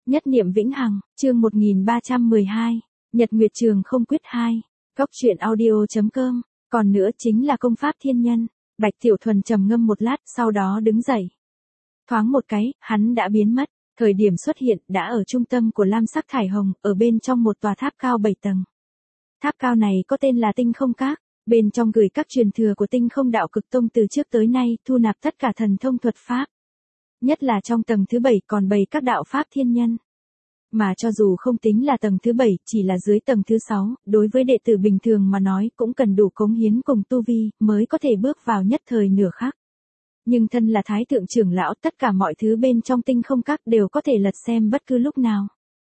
Nhất niệm vĩnh hằng, chương 1312, Nhật Nguyệt Trường không quyết 2, Cóc truyện audio.com, còn nữa chính là công pháp thiên nhân. Bạch Tiểu Thuần trầm ngâm một lát, sau đó đứng dậy. Thoáng một cái, hắn đã biến mất, thời điểm xuất hiện đã ở trung tâm của lam sắc thải hồng, ở bên trong một tòa tháp cao 7 tầng. Tháp cao này có tên là Tinh Không Các, bên trong gửi các truyền thừa của Tinh Không Đạo Cực Tông từ trước tới nay, thu nạp tất cả thần thông thuật pháp. Nhất là trong tầng thứ 7 còn bày các đạo pháp thiên nhân. Mà cho dù không tính là tầng thứ 7, chỉ là dưới tầng thứ 6, đối với đệ tử bình thường mà nói cũng cần đủ cống hiến cùng tu vi, mới có thể bước vào nhất thời nửa khắc. Nhưng thân là thái thượng trưởng lão, tất cả mọi thứ bên trong Tinh Không Các đều có thể lật xem bất cứ lúc nào.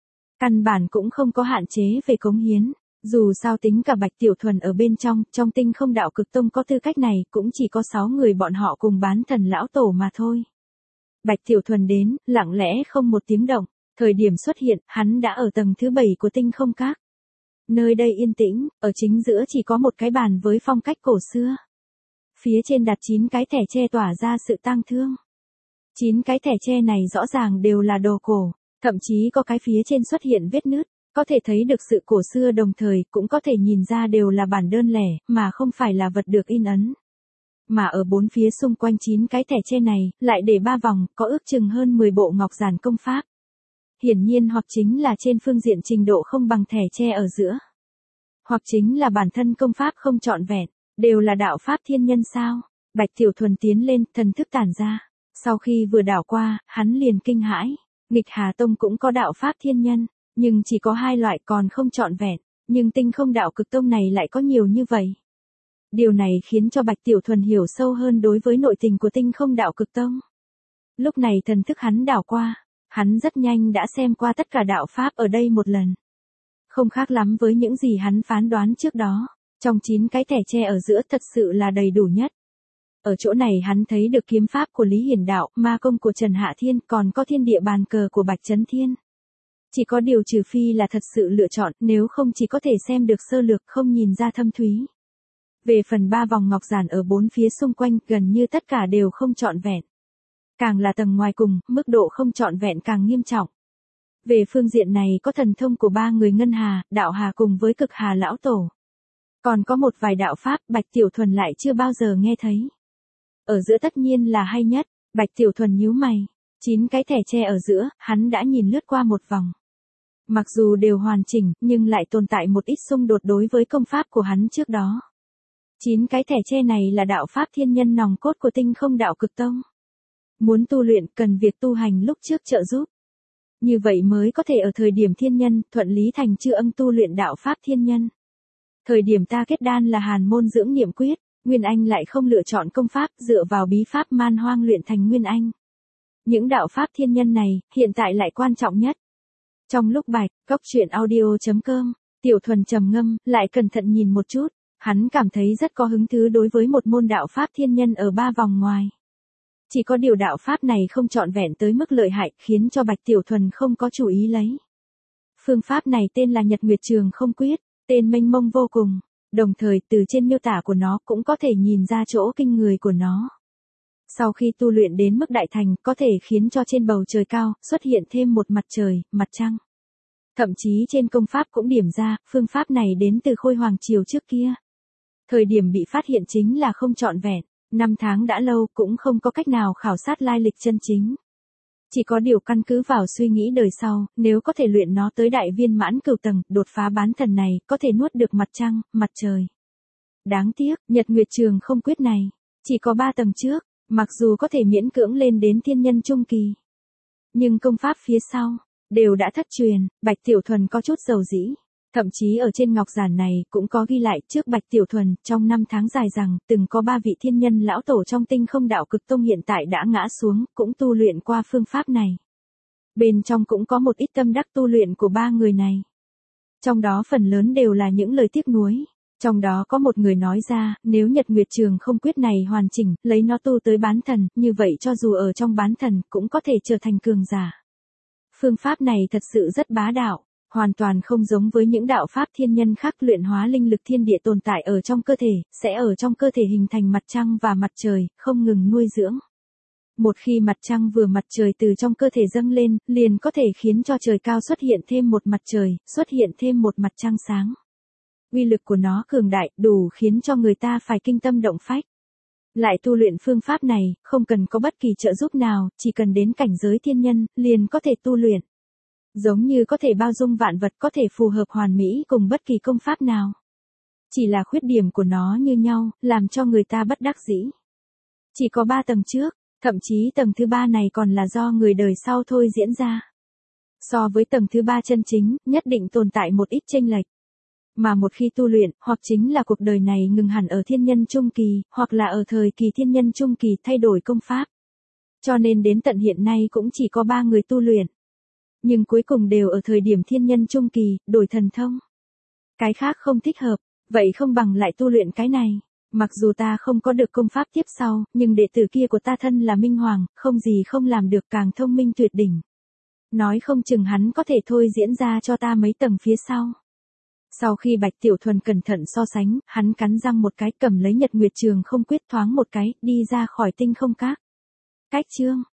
Căn bản cũng không có hạn chế về cống hiến. Dù sao tính cả Bạch Tiểu Thuần ở bên trong Tinh Không Đạo Cực Tông có tư cách này cũng chỉ có 6 người bọn họ cùng bán thần lão tổ mà thôi. Bạch Tiểu Thuần đến, lặng lẽ không một tiếng động, thời điểm xuất hiện, hắn đã ở tầng thứ 7 của Tinh Không Các. Nơi đây yên tĩnh, ở chính giữa chỉ có một cái bàn với phong cách cổ xưa. Phía trên đặt 9 cái thẻ tre tỏa ra sự tang thương. 9 cái thẻ tre này rõ ràng đều là đồ cổ, thậm chí có cái phía trên xuất hiện vết nứt. Có thể thấy được sự cổ xưa đồng thời cũng có thể nhìn ra đều là bản đơn lẻ, mà không phải là vật được in ấn. Mà ở bốn phía xung quanh 9 cái thẻ tre này, lại để 3 vòng, có ước chừng hơn 10 bộ ngọc giản công pháp. Hiển nhiên hoặc chính là trên phương diện trình độ không bằng thẻ tre ở giữa. Hoặc chính là bản thân công pháp không trọn vẹn, đều là đạo pháp thiên nhân sao. Bạch Tiểu Thuần tiến lên, thần thức tản ra. Sau khi vừa đảo qua, hắn liền kinh hãi. Nghịch Hà Tông cũng có đạo pháp thiên nhân. Nhưng chỉ có 2 loại còn không trọn vẹn, nhưng Tinh Không Đạo Cực Tông này lại có nhiều như vậy. Điều này khiến cho Bạch Tiểu Thuần hiểu sâu hơn đối với nội tình của Tinh Không Đạo Cực Tông. Lúc này thần thức hắn đảo qua, hắn rất nhanh đã xem qua tất cả đạo pháp ở đây một lần. Không khác lắm với những gì hắn phán đoán trước đó, trong 9 cái thẻ tre ở giữa thật sự là đầy đủ nhất. Ở chỗ này hắn thấy được kiếm pháp của Lý Hiển Đạo, ma công của Trần Hạ Thiên, còn có thiên địa bàn cờ của Bạch Chấn Thiên. Chỉ có điều trừ phi là thật sự lựa chọn, nếu không chỉ có thể xem được sơ lược không nhìn ra thâm thúy. Về phần 3 vòng ngọc giản ở bốn phía xung quanh, gần như tất cả đều không trọn vẹn. Càng là tầng ngoài cùng, mức độ không trọn vẹn càng nghiêm trọng. Về phương diện này có thần thông của 3 người Ngân Hà, Đạo Hà cùng với Cực Hà Lão Tổ. Còn có một vài đạo pháp Bạch Tiểu Thuần lại chưa bao giờ nghe thấy. Ở giữa tất nhiên là hay nhất, Bạch Tiểu Thuần nhíu mày. 9 cái thẻ tre ở giữa, hắn đã nhìn lướt qua một vòng. Mặc dù đều hoàn chỉnh, nhưng lại tồn tại một ít xung đột đối với công pháp của hắn trước đó. 9 cái thẻ tre này là đạo pháp thiên nhân nòng cốt của Tinh Không Đạo Cực Tông. Muốn tu luyện cần việc tu hành lúc trước trợ giúp. Như vậy mới có thể ở thời điểm thiên nhân, thuận lý thành chư âm tu luyện đạo pháp thiên nhân. Thời điểm ta kết đan là hàn môn dưỡng niệm quyết, Nguyên Anh lại không lựa chọn công pháp, dựa vào bí pháp man hoang luyện thành Nguyên Anh. Những đạo pháp thiên nhân này, hiện tại lại quan trọng nhất. Trong lúc Bạch, Cóc truyện audio.com, Tiểu Thuần trầm ngâm, lại cẩn thận nhìn một chút, hắn cảm thấy rất có hứng thú đối với một môn đạo pháp thiên nhân ở 3 vòng ngoài. Chỉ có điều đạo pháp này không trọn vẹn tới mức lợi hại, khiến cho Bạch Tiểu Thuần không có chủ ý lấy. Phương pháp này tên là Nhật Nguyệt Trường không quyết, tên mênh mông vô cùng, đồng thời từ trên miêu tả của nó cũng có thể nhìn ra chỗ kinh người của nó. Sau khi tu luyện đến mức đại thành, có thể khiến cho trên bầu trời cao, xuất hiện thêm một mặt trời, mặt trăng. Thậm chí trên công pháp cũng điểm ra, phương pháp này đến từ Khôi Hoàng Triều trước kia. Thời điểm bị phát hiện chính là không trọn vẹn, 5 tháng đã lâu cũng không có cách nào khảo sát lai lịch chân chính. Chỉ có điều căn cứ vào suy nghĩ đời sau, nếu có thể luyện nó tới đại viên mãn cửu tầng, đột phá bán thần này, có thể nuốt được mặt trăng, mặt trời. Đáng tiếc, Nhật Nguyệt Trường không quyết này, chỉ có 3 tầng trước. Mặc dù có thể miễn cưỡng lên đến thiên nhân trung kỳ, nhưng công pháp phía sau đều đã thất truyền. Bạch Tiểu Thuần có chút dầu dĩ, thậm chí ở trên ngọc giản này cũng có ghi lại trước Bạch Tiểu Thuần trong 5 tháng dài rằng từng có 3 vị thiên nhân lão tổ trong Tinh Không Đạo Cực Tông hiện tại đã ngã xuống, cũng tu luyện qua phương pháp này. Bên trong cũng có một ít tâm đắc tu luyện của 3 người này. Trong đó phần lớn đều là những lời tiếc nuối. Trong đó có một người nói ra, nếu Nhật Nguyệt Trường không quyết này hoàn chỉnh, lấy nó tu tới bán thần, như vậy cho dù ở trong bán thần, cũng có thể trở thành cường giả. Phương pháp này thật sự rất bá đạo, hoàn toàn không giống với những đạo pháp thiên nhân khác. Luyện hóa linh lực thiên địa tồn tại ở trong cơ thể, sẽ ở trong cơ thể hình thành mặt trăng và mặt trời, không ngừng nuôi dưỡng. Một khi mặt trăng vừa mặt trời từ trong cơ thể dâng lên, liền có thể khiến cho trời cao xuất hiện thêm một mặt trời, xuất hiện thêm một mặt trăng sáng. Uy lực của nó cường đại, đủ khiến cho người ta phải kinh tâm động phách. Lại tu luyện phương pháp này, không cần có bất kỳ trợ giúp nào, chỉ cần đến cảnh giới thiên nhân, liền có thể tu luyện. Giống như có thể bao dung vạn vật, có thể phù hợp hoàn mỹ cùng bất kỳ công pháp nào. Chỉ là khuyết điểm của nó như nhau, làm cho người ta bất đắc dĩ. Chỉ có 3 tầng trước, thậm chí tầng thứ 3 này còn là do người đời sau thôi diễn ra. So với tầng thứ 3 chân chính, nhất định tồn tại một ít chênh lệch. Mà một khi tu luyện, hoặc chính là cuộc đời này ngừng hẳn ở thiên nhân trung kỳ, hoặc là ở thời kỳ thiên nhân trung kỳ thay đổi công pháp. Cho nên đến tận hiện nay cũng chỉ có 3 người tu luyện. Nhưng cuối cùng đều ở thời điểm thiên nhân trung kỳ, đổi thần thông. Cái khác không thích hợp, vậy không bằng lại tu luyện cái này. Mặc dù ta không có được công pháp tiếp sau, nhưng đệ tử kia của ta thân là Minh Hoàng, không gì không làm được, càng thông minh tuyệt đỉnh. Nói không chừng hắn có thể thôi diễn ra cho ta mấy tầng phía sau. Sau khi Bạch Tiểu Thuần cẩn thận so sánh, hắn cắn răng một cái, cầm lấy Nhật Nguyệt Trường không quyết, thoáng một cái, đi ra khỏi Tinh Không Các. Cách chương